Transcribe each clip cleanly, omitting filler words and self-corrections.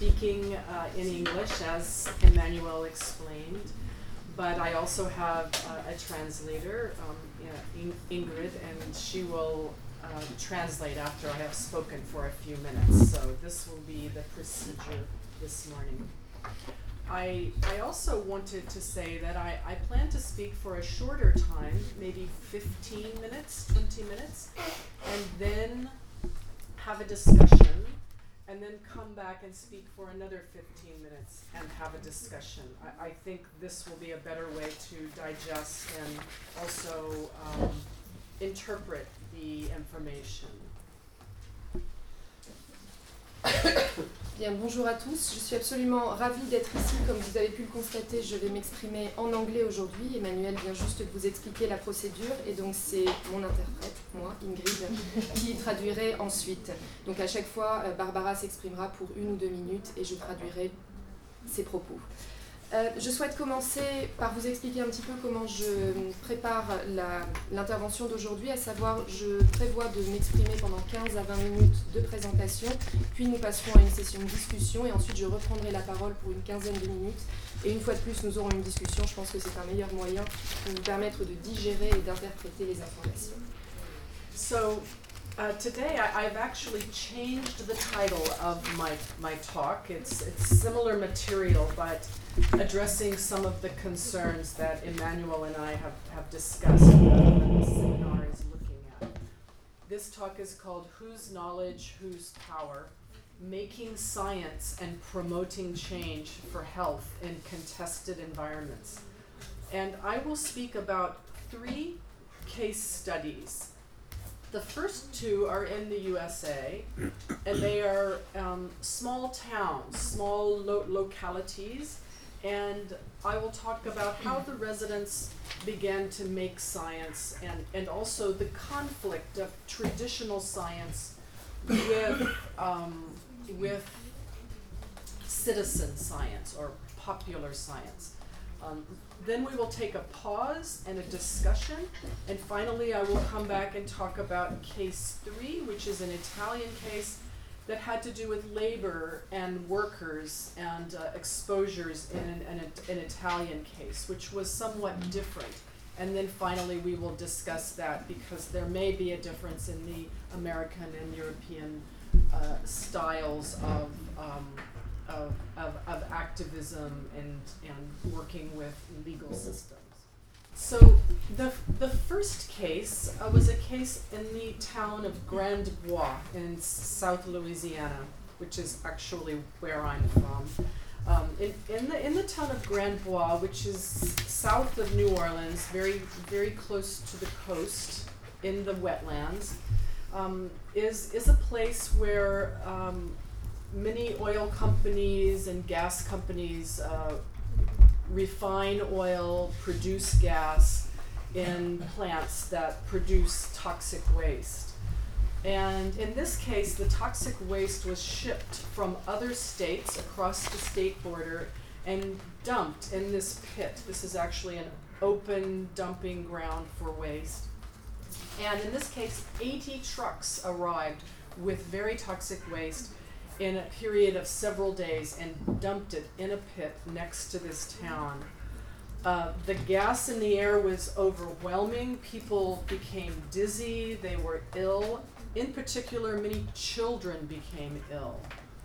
speaking in English, as Emmanuel explained, but I also have a translator, Ingrid, and she will translate after I have spoken for a few minutes. So this will be the procedure this morning. I also wanted to say that I plan to speak for a shorter time, maybe 15 minutes, 20 minutes, and then have a discussion, and then come back and speak for another 15 minutes and have a discussion. I think this will be a better way to digest and also interpret the information. Bien, bonjour à tous. Je suis absolument ravie d'être ici. Comme vous avez pu le constater, je vais m'exprimer en anglais aujourd'hui. Emmanuel vient juste de vous expliquer la procédure et donc c'est mon interprète, moi, Ingrid, qui traduirait ensuite. Donc à chaque fois, Barbara s'exprimera pour 1 ou 2 minutes et je traduirai ses propos. Je souhaite commencer par vous expliquer un petit peu comment je prépare l'intervention d'aujourd'hui, à savoir je prévois de m'exprimer pendant 15 à 20 minutes de présentation, puis nous passerons à une session de discussion et ensuite je reprendrai la parole pour une quinzaine de minutes et une fois de plus nous aurons une discussion. Je pense que c'est un meilleur moyen pour nous permettre de digérer et d'interpréter les informations. So today I've actually changed the title of my talk. It's similar material, but addressing some of the concerns that Emmanuel and I have discussed that the seminar is looking at. This talk is called Whose Knowledge, Whose Power? Making Science and Promoting Change for Health in Contested Environments. And I will speak about 3 case studies. The first 2 are in the USA, and they are small towns, small localities, and I will talk about how the residents began to make science and also the conflict of traditional science with citizen science or popular science. Then we will take a pause and a discussion, and finally I will come back and talk about case 3, which is an Italian case that had to do with labor and workers and exposures in an Italian case, which was somewhat different. And then finally we will discuss that because there may be a difference in the American and European styles of activism and working with legal systems. So the first case was a case in the town of Grand Bois in South Louisiana, which is actually where I'm from. In the town of Grand Bois, which is south of New Orleans, very very close to the coast in the wetlands, is a place where many oil companies and gas companies refine oil, produce gas in plants that produce toxic waste. And in this case, the toxic waste was shipped from other states across the state border and dumped in this pit. This is actually an open dumping ground for waste. And in this case, 80 trucks arrived with very toxic waste in a period of several days and dumped it in a pit next to this town. The gas in the air was overwhelming. People became dizzy. They were ill. In particular, many children became ill.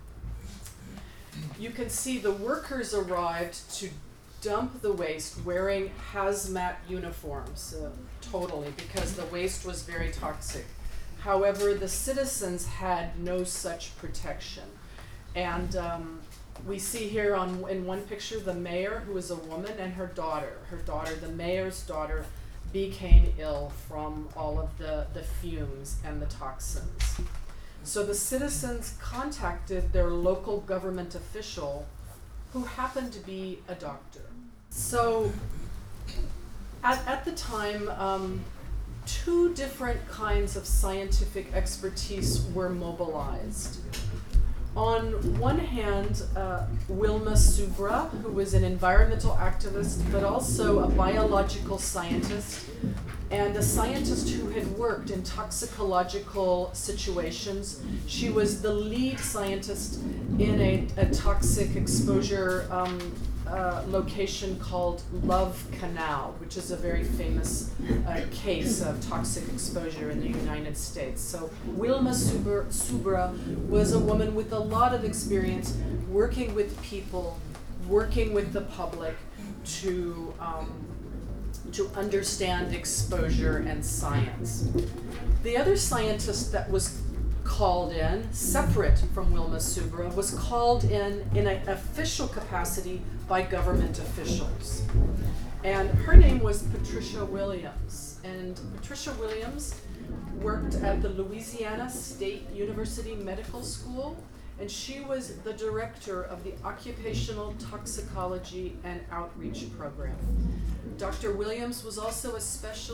You can see the workers arrived to dump the waste wearing hazmat uniforms, totally, because the waste was very toxic. However, the citizens had no such protection. And we see here in one picture the mayor, who is a woman, and her daughter. The mayor's daughter, became ill from all of the fumes and the toxins. So the citizens contacted their local government official, who happened to be a doctor. So at the time, 2 different kinds of scientific expertise were mobilized. On one hand, Wilma Subra, who was an environmental activist, but also a biological scientist, and a scientist who had worked in toxicological situations. She was the lead scientist in a toxic exposure location called Love Canal, which is a very famous case of toxic exposure in the United States. So Wilma Subra was a woman with a lot of experience working with people, working with the public to understand exposure and science. The other scientist that was called in, separate from Wilma Subra, was called in an official capacity by government officials. And her name was Patricia Williams. And Patricia Williams worked at the Louisiana State University Medical School, and she was the director of the Occupational Toxicology and Outreach Program. Dr. Williams was also a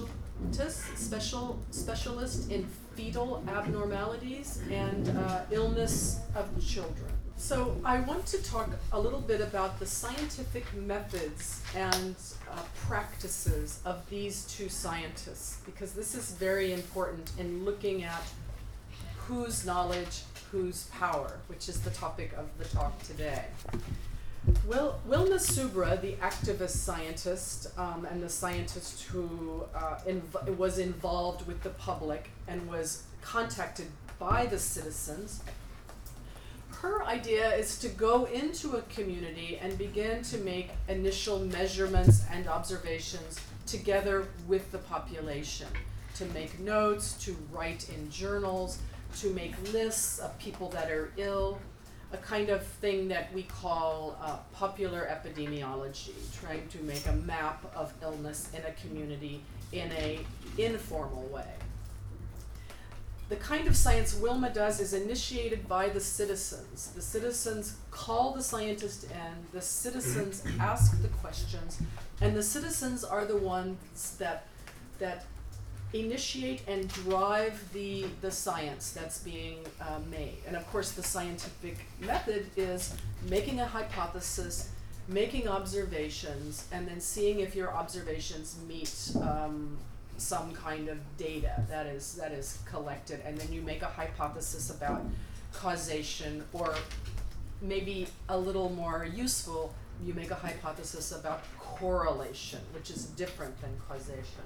specialist in fetal abnormalities and illness of children. So I want to talk a little bit about the scientific methods and practices of these two scientists, because this is very important in looking at whose knowledge, whose power, which is the topic of the talk today. Wilma Subra, the activist scientist and the scientist who was involved with the public and was contacted by the citizens, her idea is to go into a community and begin to make initial measurements and observations together with the population, to make notes, to write in journals, to make lists of people that are ill, a kind of thing that we call popular epidemiology, trying to make a map of illness in a community in an informal way. The kind of science Wilma does is initiated by the citizens. The citizens call the scientist in, the citizens ask the questions, and the citizens are the ones that initiate and drive the science that's being made. And of course the scientific method is making a hypothesis, making observations, and then seeing if your observations meet some kind of data that is collected, and then you make a hypothesis about causation, or maybe a little more useful, you make a hypothesis about correlation, which is different than causation.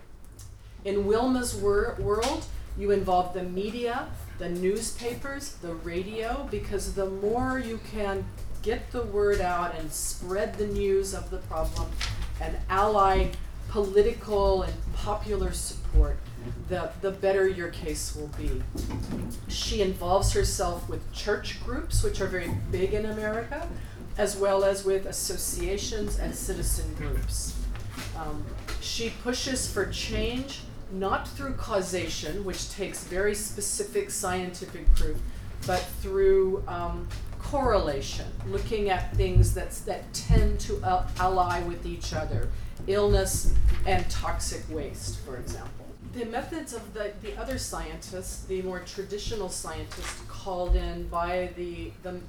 In Wilma's world, you involve the media, the newspapers, the radio, because the more you can get the word out and spread the news of the problem and ally political and popular support, the better your case will be. She involves herself with church groups, which are very big in America, as well as with associations and citizen groups. She pushes for change, not through causation, which takes very specific scientific proof, but through correlation, looking at things that tend to ally with each other, illness and toxic waste, for example. The methods of the other scientists, the more traditional scientists called in by the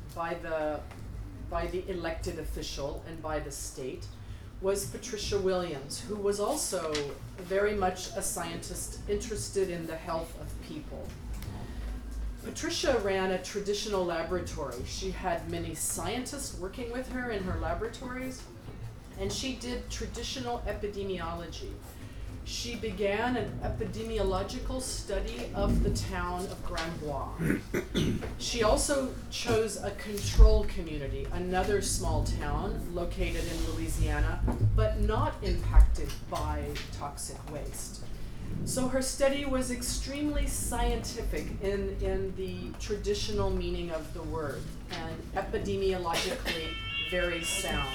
elected official and by the state, was Patricia Williams, who was also very much a scientist interested in the health of people. Patricia ran a traditional laboratory. She had many scientists working with her in her laboratories, and she did traditional epidemiology. She began an epidemiological study of the town of Grand-Bois. She also chose a control community, another small town located in Louisiana, but not impacted by toxic waste. So her study was extremely scientific in the traditional meaning of the word, and epidemiologically very sound.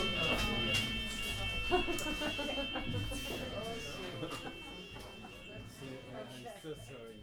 I'm so sorry.